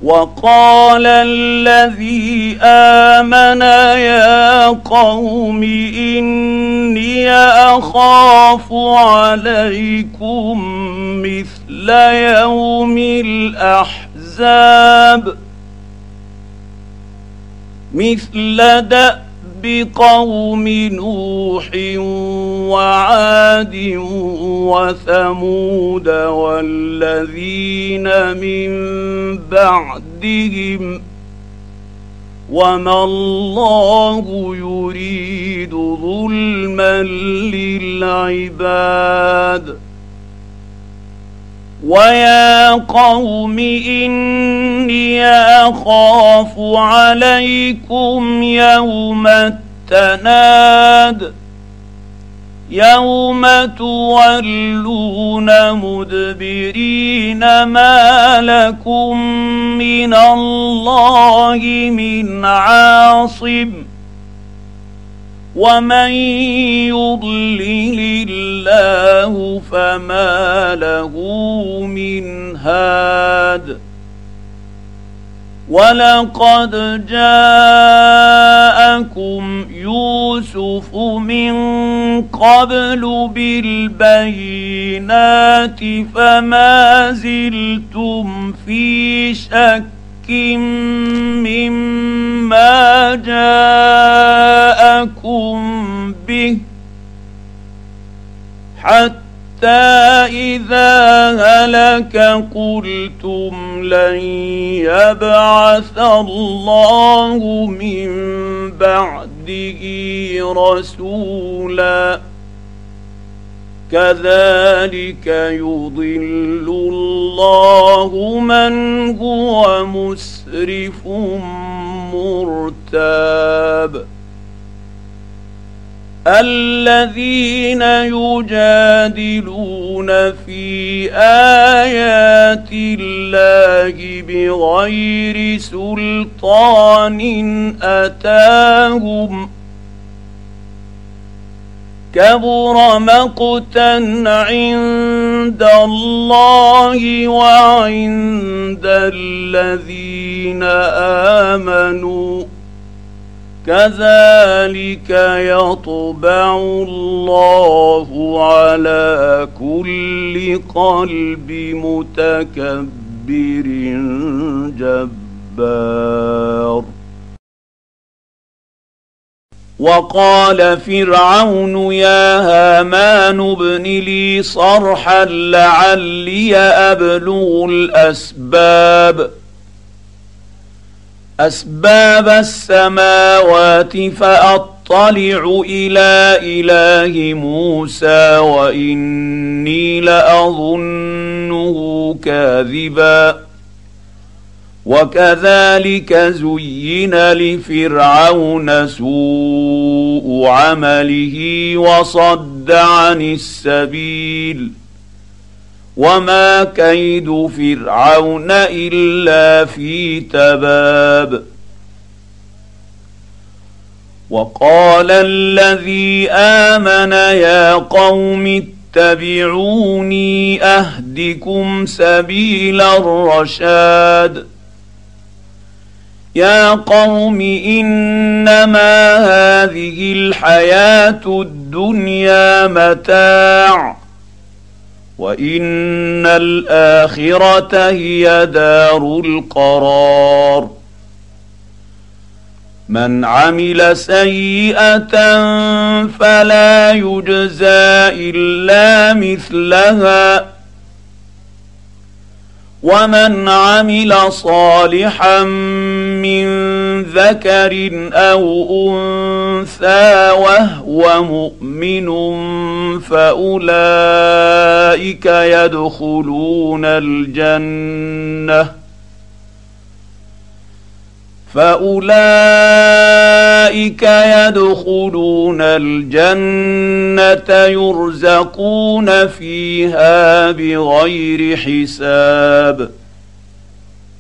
وقال الذي آمن يا قوم إني أخاف عليكم مثل يوم الأحزاب مثل دأب قوم نوح وعاد وثمود والذين من بعدهم وما الله يريد ظلما للعباد ويا قوم إني أخاف عليكم يوم التناد يوم تولون مدبرين ما لكم من الله من عاصم ومن يضلل الله فما له من هاد ولقد جاءكم يوسف من قبل بالبينات فما زلتم في شك مما جاءكم به حتى إذا هلك قلتم لن يبعث الله من بعده رسولا كذلك يضل الله من هو مسرف مرتاب الذين يجادلون في آيات الله بغير سلطان أتاهم كبر مقتا عند الله وعند الذين آمنوا كذلك يطبع الله على كل قلب متكبر جبار وقال فرعون يا هامان ابن لي صرحا لعلي أبلغ أسباب السماوات فأطلع إلى إله موسى وإني لأظنه كاذبا وكذلك زين لفرعون سوء عمله وصد عن السبيل وما كيد فرعون إلا في تباب وقال الذي آمن يا قوم اتبعوني أهدكم سبيل الرشاد يا قوم إنما هذه الحياة الدنيا متاع وإن الآخرة هي دار القرار من عمل سيئة فلا يجزى إلا مثلها ومن عمل صالحا من ذكر أو أنثى وهو مؤمن فأولئك يدخلون الجنة يرزقون فيها بغير حساب